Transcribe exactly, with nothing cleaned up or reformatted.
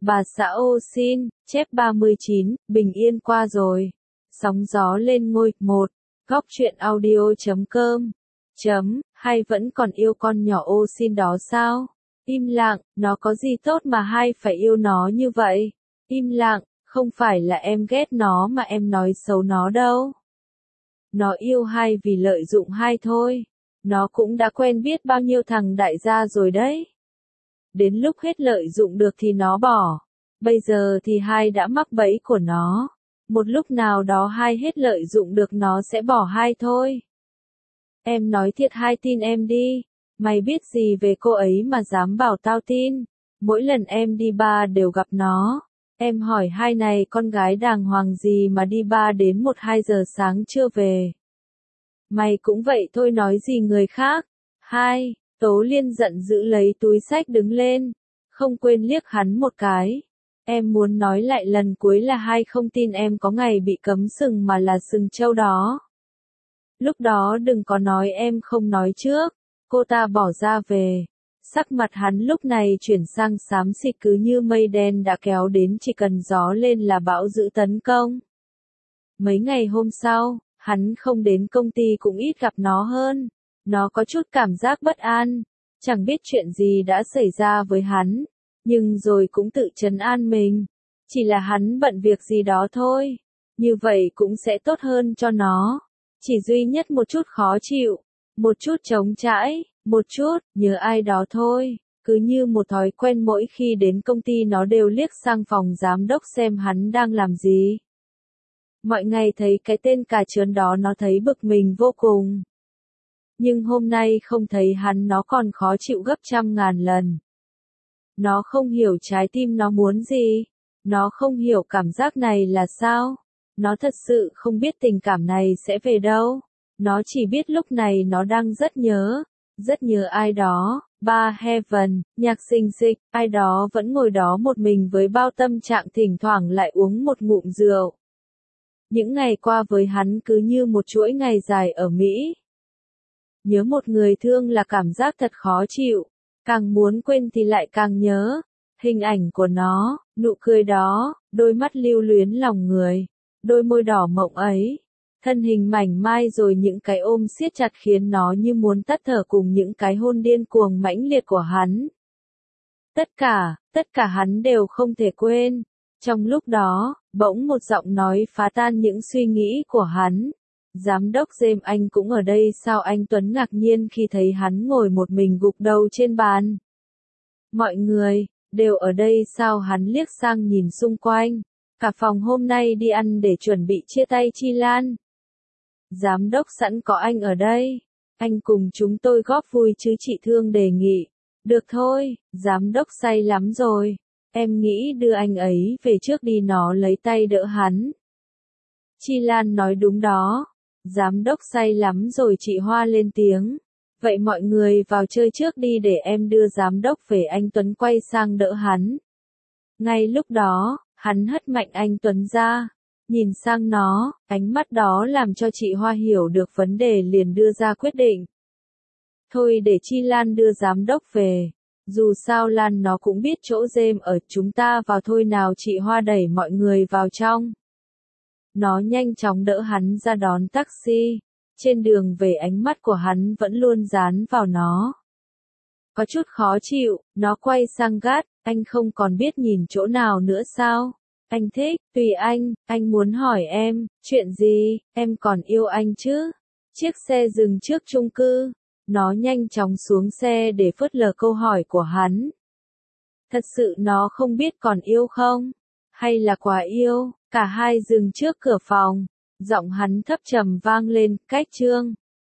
Bà xã ô xin, chép ba mươi chín, bình yên qua rồi. Sóng gió lên ngôi, một. Góc truyện audio chấm com. Chấm, hay vẫn còn yêu con nhỏ ô xin đó sao? Im lặng, nó có gì tốt mà hay phải yêu nó như vậy? Im lặng, không phải là em ghét nó mà em nói xấu nó đâu. Nó yêu hay vì lợi dụng hay thôi. Nó cũng đã quen biết bao nhiêu thằng đại gia rồi đấy. Đến lúc hết lợi dụng được thì nó bỏ. Bây giờ thì hai đã mắc bẫy của nó. Một lúc nào đó hai hết lợi dụng được nó sẽ bỏ hai thôi. Em nói thiệt hai tin em đi. Mày biết gì về cô ấy mà dám bảo tao tin. Mỗi lần em đi bar đều gặp nó. Em hỏi hai này con gái đàng hoàng gì mà đi bar đến một hai giờ sáng chưa về. Mày cũng vậy thôi nói gì người khác. Hai, Tố Liên giận dữ lấy túi xách đứng lên. Không quên liếc hắn một cái. Em muốn nói lại lần cuối là hai không tin em có ngày bị cấm sừng mà là sừng trâu đó. Lúc đó đừng có nói em không nói trước. Cô ta bỏ ra về. Sắc mặt hắn lúc này chuyển sang xám xịt cứ như mây đen đã kéo đến chỉ cần gió lên là bão dữ tấn công. Mấy ngày hôm sau, hắn không đến công ty cũng ít gặp nó hơn. Nó có chút cảm giác bất an. Chẳng biết chuyện gì đã xảy ra với hắn. Nhưng rồi cũng tự trấn an mình. Chỉ là hắn bận việc gì đó thôi. Như vậy cũng sẽ tốt hơn cho nó. Chỉ duy nhất một chút khó chịu. Một chút trống trải. Một chút, nhớ ai đó thôi. Cứ như một thói quen mỗi khi đến công ty nó đều liếc sang phòng giám đốc xem hắn đang làm gì. Mọi ngày thấy cái tên cà chớn đó nó thấy bực mình vô cùng. Nhưng hôm nay không thấy hắn nó còn khó chịu gấp trăm ngàn lần. Nó không hiểu trái tim nó muốn gì. Nó không hiểu cảm giác này là sao. Nó thật sự không biết tình cảm này sẽ về đâu. Nó chỉ biết lúc này nó đang rất nhớ. Rất nhớ ai đó. Ba Heaven, nhạc sinh dịch, ai đó vẫn ngồi đó một mình với bao tâm trạng thỉnh thoảng lại uống một ngụm rượu. Những ngày qua với hắn cứ như một chuỗi ngày dài ở Mỹ. Nhớ một người thương là cảm giác thật khó chịu. Càng muốn quên thì lại càng nhớ. Hình ảnh của nó, nụ cười đó, đôi mắt lưu luyến lòng người. Đôi môi đỏ mộng ấy. Thân hình mảnh mai rồi những cái ôm siết chặt khiến nó như muốn tắt thở cùng những cái hôn điên cuồng mãnh liệt của hắn. Tất cả, tất cả hắn đều không thể quên. Trong lúc đó, bỗng một giọng nói phá tan những suy nghĩ của hắn. Giám đốc James anh cũng ở đây sao? Anh Tuấn ngạc nhiên khi thấy hắn ngồi một mình gục đầu trên bàn. Mọi người, đều ở đây sao? Hắn liếc sang nhìn xung quanh. Cả phòng hôm nay đi ăn để chuẩn bị chia tay Chi Lan. Giám đốc sẵn có anh ở đây. Anh cùng chúng tôi góp vui chứ? Chị Thương đề nghị. Được thôi, giám đốc say lắm rồi. Em nghĩ đưa anh ấy về trước đi. Nó lấy tay đỡ hắn. Chi Lan nói đúng đó. Giám đốc say lắm rồi. Chị Hoa lên tiếng. Vậy mọi người vào chơi trước đi để em đưa giám đốc về. Anh Tuấn quay sang đỡ hắn. Ngay lúc đó, hắn hất mạnh anh Tuấn ra. Nhìn sang nó, ánh mắt đó làm cho chị Hoa hiểu được vấn đề liền đưa ra quyết định. Thôi để Chi Lan đưa giám đốc về. Dù sao Lan nó cũng biết chỗ James ở, chúng ta vào thôi nào. Chị Hoa đẩy mọi người vào trong. Nó nhanh chóng đỡ hắn ra đón taxi. Trên đường về ánh mắt của hắn vẫn luôn dán vào nó. Có chút khó chịu, nó quay sang gắt, anh không còn biết nhìn chỗ nào nữa sao? Anh thích, tùy anh, anh muốn hỏi em, chuyện gì, em còn yêu anh chứ? Chiếc xe dừng trước chung cư. Nó nhanh chóng xuống xe để phớt lờ câu hỏi của hắn. Thật sự nó không biết còn yêu không? Hay là quá yêu? Cả hai dừng trước cửa phòng. Giọng hắn thấp trầm vang lên, cách Trương.